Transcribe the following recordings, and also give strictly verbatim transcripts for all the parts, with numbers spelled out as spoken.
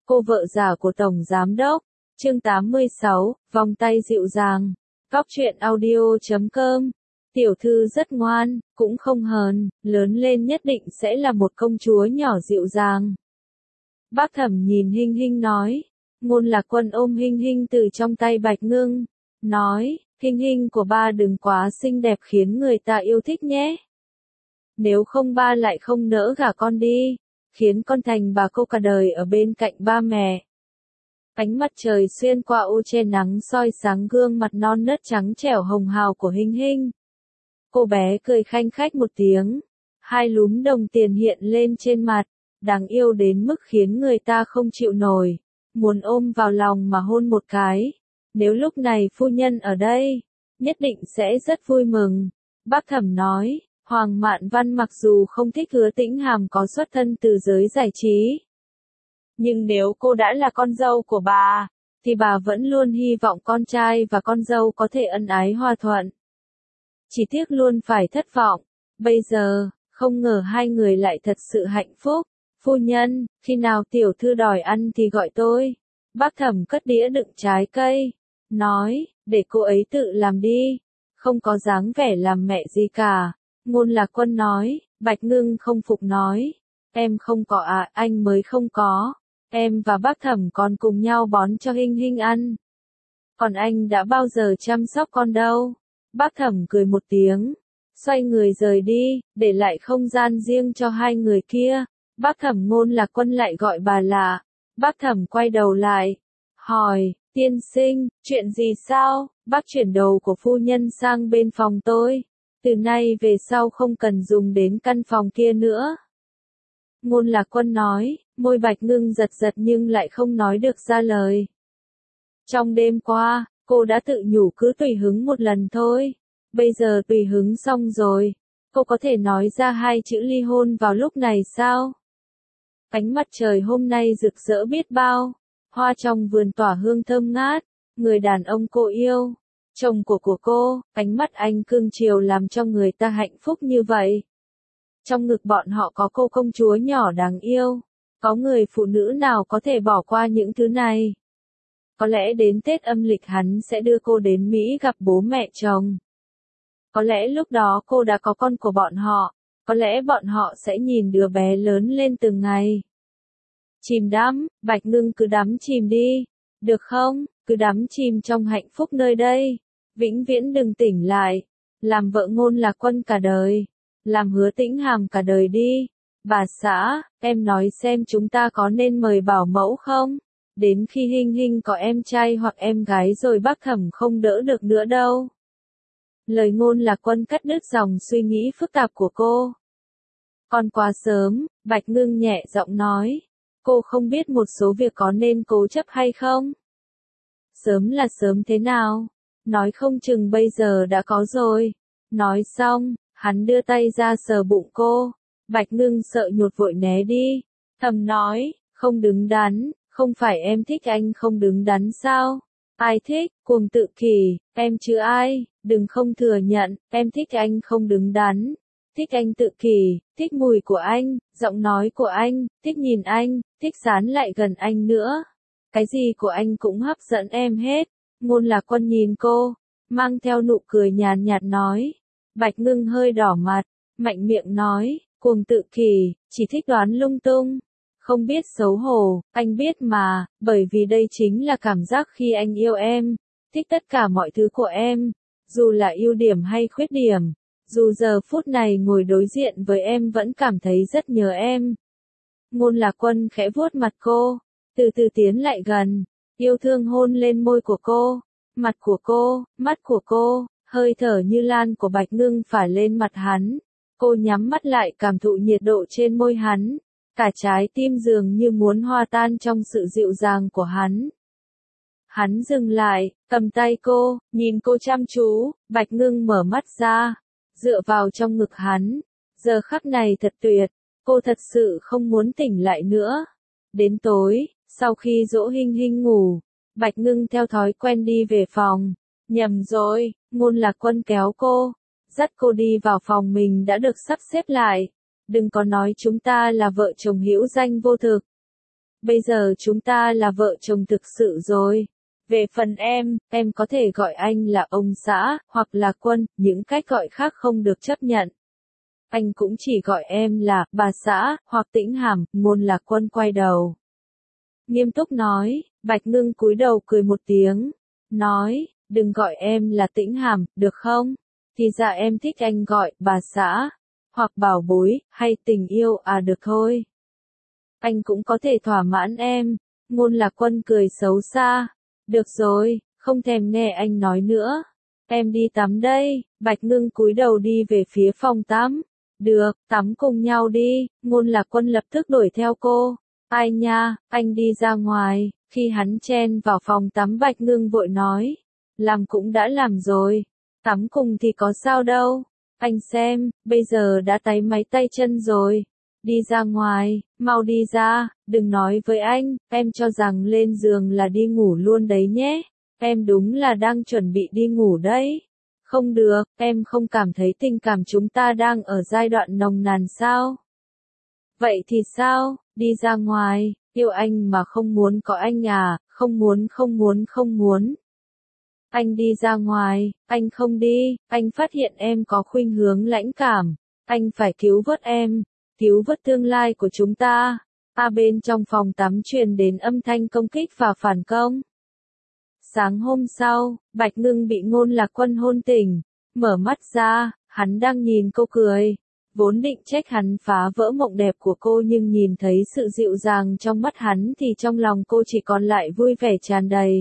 Cô vợ già của Tổng Giám Đốc. Chương tám mươi sáu, vòng tay dịu dàng. Góc truyện audio chấm com. Tiểu thư rất ngoan, cũng không hờn, lớn lên nhất định sẽ là một công chúa nhỏ dịu dàng. Bác Thẩm nhìn Hinh Hinh nói. Ngôn Lạc Quân ôm Hinh Hinh từ trong tay Bạch Ngưng, nói, Hinh Hinh của ba đừng quá xinh đẹp khiến người ta yêu thích nhé. Nếu không ba lại không nỡ gả con đi, khiến con thành bà cô cả đời ở bên cạnh ba mẹ. Ánh mặt trời xuyên qua ô che nắng soi sáng gương mặt non nớt trắng trẻo hồng hào của Hinh Hinh. Cô bé cười khanh khách một tiếng, hai lúm đồng tiền hiện lên trên mặt, đáng yêu đến mức khiến người ta không chịu nổi, muốn ôm vào lòng mà hôn một cái. Nếu lúc này phu nhân ở đây, nhất định sẽ rất vui mừng. Bác Thẩm nói, Hoàng Mạn Văn mặc dù không thích Hứa Tĩnh Hàm có xuất thân từ giới giải trí, nhưng nếu cô đã là con dâu của bà, thì bà vẫn luôn hy vọng con trai và con dâu có thể ân ái hòa thuận. Chỉ tiếc luôn phải thất vọng. Bây giờ, không ngờ hai người lại thật sự hạnh phúc. Phu nhân, khi nào tiểu thư đòi ăn thì gọi tôi. Bác Thẩm cất đĩa đựng trái cây, nói, để cô ấy tự làm đi, không có dáng vẻ làm mẹ gì cả. Ngôn Lạc Quân nói. Bạch Ngưng không phục nói, em không có à, anh mới không có. Em và bác Thẩm còn cùng nhau bón cho Hinh Hinh ăn. Còn anh đã bao giờ chăm sóc con đâu? Bác Thẩm cười một tiếng, xoay người rời đi, để lại không gian riêng cho hai người kia. Bác Thẩm Ngôn Lạc Quân lại gọi bà là. Bác Thẩm quay đầu lại, hỏi, tiên sinh, chuyện gì sao? Bác chuyển đầu của phu nhân sang bên phòng tôi. Từ nay về sau không cần dùng đến căn phòng kia nữa. Ngôn Lạc Quân nói, môi Bạch Ngưng giật giật nhưng lại không nói được ra lời. Trong đêm qua, cô đã tự nhủ cứ tùy hứng một lần thôi. Bây giờ tùy hứng xong rồi, cô có thể nói ra hai chữ ly hôn vào lúc này sao? Ánh mặt trời hôm nay rực rỡ biết bao, hoa trong vườn tỏa hương thơm ngát, người đàn ông cô yêu, chồng của của cô, ánh mắt anh cương chiều làm cho người ta hạnh phúc như vậy. Trong ngực bọn họ có cô công chúa nhỏ đáng yêu, có người phụ nữ nào có thể bỏ qua những thứ này? Có lẽ đến Tết âm lịch hắn sẽ đưa cô đến Mỹ gặp bố mẹ chồng. Có lẽ lúc đó cô đã có con của bọn họ, có lẽ bọn họ sẽ nhìn đứa bé lớn lên từng ngày. Chìm đắm, Bạch Ngưng cứ đắm chìm đi, được không? Cứ đắm chìm trong hạnh phúc nơi đây, vĩnh viễn đừng tỉnh lại, làm vợ Ngôn Lạc Quân cả đời, làm Hứa Tĩnh Hàm cả đời đi. Bà xã, em nói xem chúng ta có nên mời bảo mẫu không? Đến khi Hinh Hinh có em trai hoặc em gái rồi bác Thẩm không đỡ được nữa đâu. Lời Ngôn Lạc Quân cắt đứt dòng suy nghĩ phức tạp của cô. Còn quá sớm, Bạch Ngưng nhẹ giọng nói. Cô không biết một số việc có nên cố chấp hay không? Sớm là sớm thế nào? Nói không chừng bây giờ đã có rồi. Nói xong, hắn đưa tay ra sờ bụng cô. Bạch Ngưng sợ nhột vội né đi. Thầm nói, không đứng đắn, không phải em thích anh không đứng đắn sao? Ai thích, cuồng tự kỷ, em chứ ai, đừng không thừa nhận, em thích anh không đứng đắn. Thích anh tự kỷ, thích mùi của anh, giọng nói của anh, thích nhìn anh, thích dán lại gần anh nữa. Cái gì của anh cũng hấp dẫn em hết. Ngôn Lạc Quân nhìn cô, mang theo nụ cười nhàn nhạt nói. Bạch Ngưng hơi đỏ mặt, mạnh miệng nói, cuồng tự kỷ, chỉ thích đoán lung tung, không biết xấu hổ, anh biết mà, bởi vì đây chính là cảm giác khi anh yêu em, thích tất cả mọi thứ của em, dù là ưu điểm hay khuyết điểm, dù giờ phút này ngồi đối diện với em vẫn cảm thấy rất nhớ em. Ngôn Lạc Quân khẽ vuốt mặt cô, từ từ tiến lại gần, yêu thương hôn lên môi của cô, mặt của cô, mắt của cô, hơi thở như lan của Bạch Ngưng phả lên mặt hắn. Cô nhắm mắt lại cảm thụ nhiệt độ trên môi hắn, cả trái tim dường như muốn hòa tan trong sự dịu dàng của hắn. Hắn dừng lại, cầm tay cô, nhìn cô chăm chú, Bạch Ngưng mở mắt ra, dựa vào trong ngực hắn. Giờ khắc này thật tuyệt, cô thật sự không muốn tỉnh lại nữa. Đến tối, sau khi dỗ Hinh Hinh ngủ, Bạch Ngưng theo thói quen đi về phòng. Nhầm rồi, Ngôn Lạc Quân kéo cô, dắt cô đi vào phòng mình đã được sắp xếp lại. Đừng có nói chúng ta là vợ chồng hữu danh vô thực. Bây giờ chúng ta là vợ chồng thực sự rồi. Về phần em, em có thể gọi anh là ông xã, hoặc là Quân, những cách gọi khác không được chấp nhận. Anh cũng chỉ gọi em là bà xã, hoặc Tĩnh Hàm. Ngôn Lạc Quân quay đầu. Nghiêm túc nói, Bạch Ngưng cúi đầu cười một tiếng. Nói, đừng gọi em là Tĩnh Hàm, được không? Thì ra em thích anh gọi bà xã, hoặc bảo bối, hay tình yêu à, được thôi. Anh cũng có thể thỏa mãn em. Ngôn Lạc Quân cười xấu xa. Được rồi, không thèm nghe anh nói nữa. Em đi tắm đây. Bạch Ngưng cúi đầu đi về phía phòng tắm. Được, tắm cùng nhau đi. Ngôn Lạc Quân lập tức đuổi theo cô. Ai nha, anh đi ra ngoài. Khi hắn chen vào phòng tắm, Bạch Ngưng vội nói. Làm cũng đã làm rồi. Tắm cùng thì có sao đâu. Anh xem, bây giờ đã táy máy tay chân rồi. Đi ra ngoài, mau đi ra, đừng nói với anh, em cho rằng lên giường là đi ngủ luôn đấy nhé. Em đúng là đang chuẩn bị đi ngủ đấy. Không được, em không cảm thấy tình cảm chúng ta đang ở giai đoạn nồng nàn sao? Vậy thì sao, đi ra ngoài, yêu anh mà không muốn có anh à, không muốn không muốn không muốn. Anh đi ra ngoài, anh không đi, anh phát hiện em có khuynh hướng lãnh cảm, anh phải cứu vớt em, cứu vớt tương lai của chúng ta. À, bên trong phòng tắm truyền đến âm thanh công kích và phản công. Sáng hôm sau, Bạch Ngưng bị Ngôn Lạc Quân hôn tỉnh, mở mắt ra, hắn đang nhìn cô cười. Vốn định trách hắn phá vỡ mộng đẹp của cô, nhưng nhìn thấy sự dịu dàng trong mắt hắn thì trong lòng cô chỉ còn lại vui vẻ tràn đầy.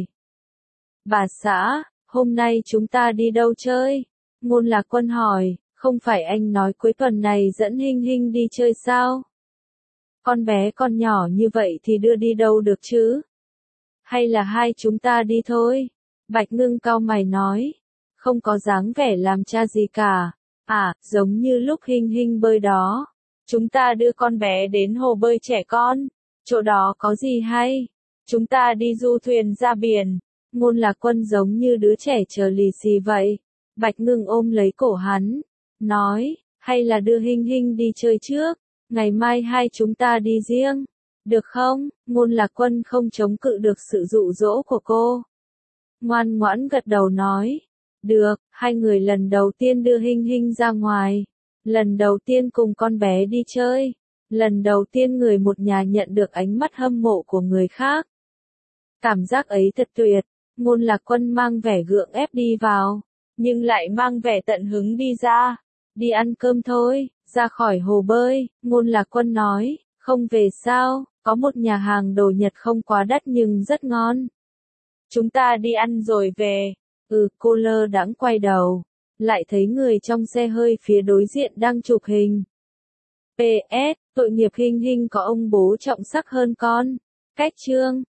Bà xã, hôm nay chúng ta đi đâu chơi? Ngôn Lạc Quân hỏi, không phải anh nói cuối tuần này dẫn Hinh Hinh đi chơi sao? Con bé con nhỏ như vậy thì đưa đi đâu được chứ? Hay là hai chúng ta đi thôi? Bạch Ngưng cau mày nói, không có dáng vẻ làm cha gì cả. À, giống như lúc Hinh Hinh bơi đó. Chúng ta đưa con bé đến hồ bơi trẻ con. Chỗ đó có gì hay? Chúng ta đi du thuyền ra biển. Ngôn Lạc Quân giống như đứa trẻ chờ lì xì vậy. Bạch Ngưng ôm lấy cổ hắn, nói, hay là đưa Hinh Hinh đi chơi trước, ngày mai hai chúng ta đi riêng, được không? Ngôn Lạc Quân không chống cự được sự dụ dỗ của cô. Ngoan ngoãn gật đầu nói, được. Hai người lần đầu tiên đưa Hinh Hinh ra ngoài, lần đầu tiên cùng con bé đi chơi, lần đầu tiên người một nhà nhận được ánh mắt hâm mộ của người khác. Cảm giác ấy thật tuyệt. Ngôn Lạc Quân mang vẻ gượng ép đi vào, nhưng lại mang vẻ tận hứng đi ra. Đi ăn cơm thôi, ra khỏi hồ bơi. Ngôn Lạc Quân nói, không về sao, có một nhà hàng đồ Nhật không quá đắt nhưng rất ngon. Chúng ta đi ăn rồi về. Ừ, cô lơ đãng quay đầu, lại thấy người trong xe hơi phía đối diện đang chụp hình. pê ét, tội nghiệp Hinh Hinh có ông bố trọng sắc hơn con. Cách chương